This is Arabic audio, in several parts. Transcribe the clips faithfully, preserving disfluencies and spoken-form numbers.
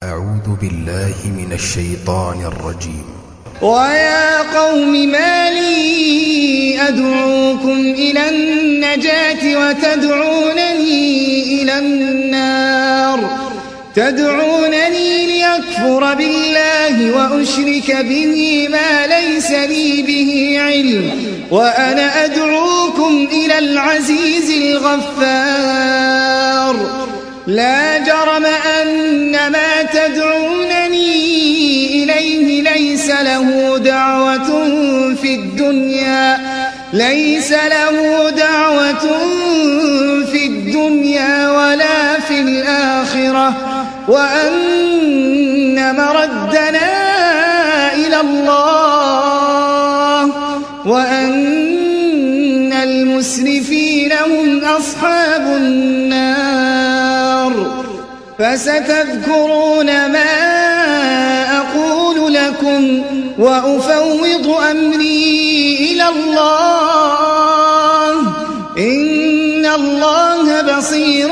أعوذ بالله من الشيطان الرجيم. ويا قوم ما لي أدعوكم إلى النجاة وتدعونني إلى النار تدعونني ليكفر بالله وأشرك به ما ليس لي به علم وأنا أدعوكم إلى العزيز الغفار. لا جرم أن ما تدعونني إليه ليس له دعوة في الدنيا ليس له دعوة في الدنيا ولا في الآخرة وأن مردنا إلى الله وأن المسرفين هم أصحاب النار. فستذكرون ما أقول لكم وأفوض أمري إلى الله إن الله بصير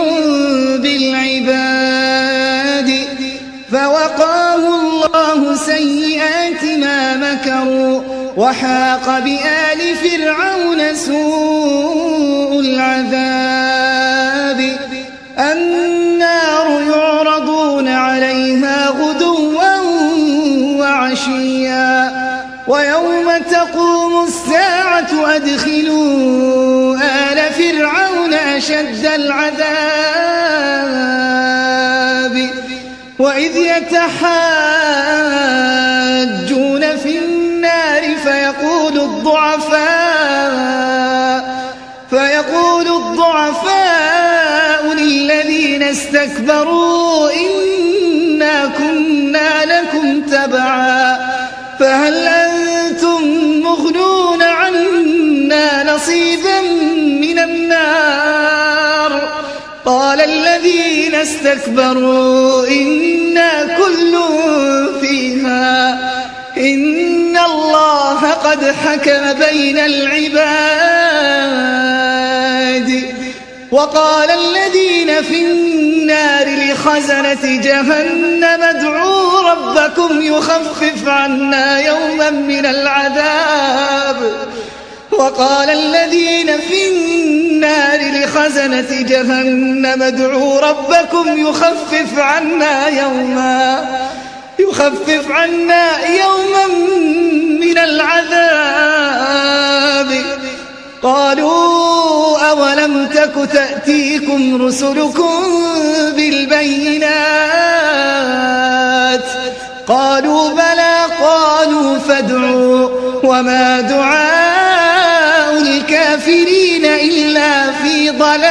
بالعباد. فوقاه الله سيئات ما مكروا وحاق بآل فرعون سوء العذاب. النار يعرضون عليها غدوا وعشيا ويوم تقوم الساعة أدخلوا آل فرعون أشد العذاب. وإذ يتحاجون في النار فيقول الضعفاء فيقول الضعفاء للذين استكبروا إنا كنا لكم تبعا فهل أنتم مغنون عنا نصيبا من النار. قال الذين استكبروا إنا كل فيها إن الله قد حكم بين العباد. وقال الذين في النار لخزنة جهنم ادعوا ربكم يخفف عنا يوما من العذاب. وقال الذين في النار لخزنة جهنم ادعوا ربكم يخفف عنا يوما يخفف عنا يوما من العذاب. قالوا أولم تك تأتيكم رسلكم بالبينات قالوا بلى قالوا فادعوا وما دعاء الكافرين إلا في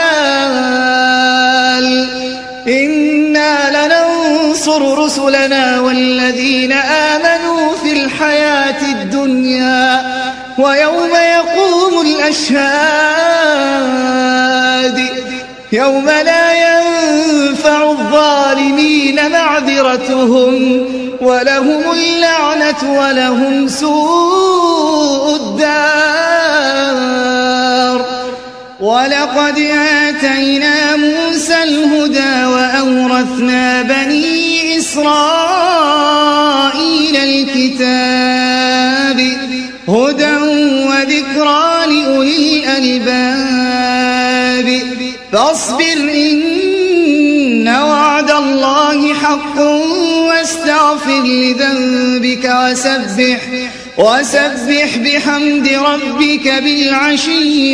ضلال. إنا لننصر رسلنا والذين آمنوا في الحياة الدنيا ويوم يقوم الأشهاد يوم لا ينفع الظالمين معذرتهم ولهم اللعنة ولهم سوء الدار. ولقد آتينا موسى الهدى وأورثنا بني إسرائيل الكتاب هدى وذكرى لأولي الألباب. فاصبر إن وعد الله حق واستغفر لذنبك وسبح وسبح بحمد ربك بالعشي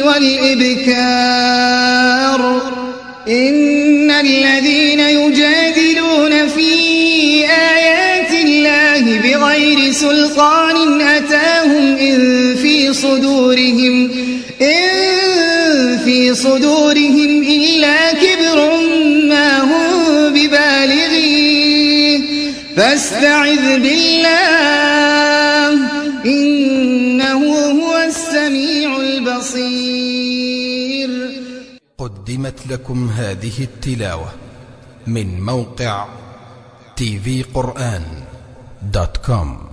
والإبكار. إن الذين يجادلون في آيات الله بغير سلطان أتاهم إن في صدورهم إن في صدورهم إلا كبر ما هم ببالغيه فاستعذ بالله إنه هو السميع البصير. قدمت لكم هذه التلاوة من موقع تي في قرآن دوت كوم.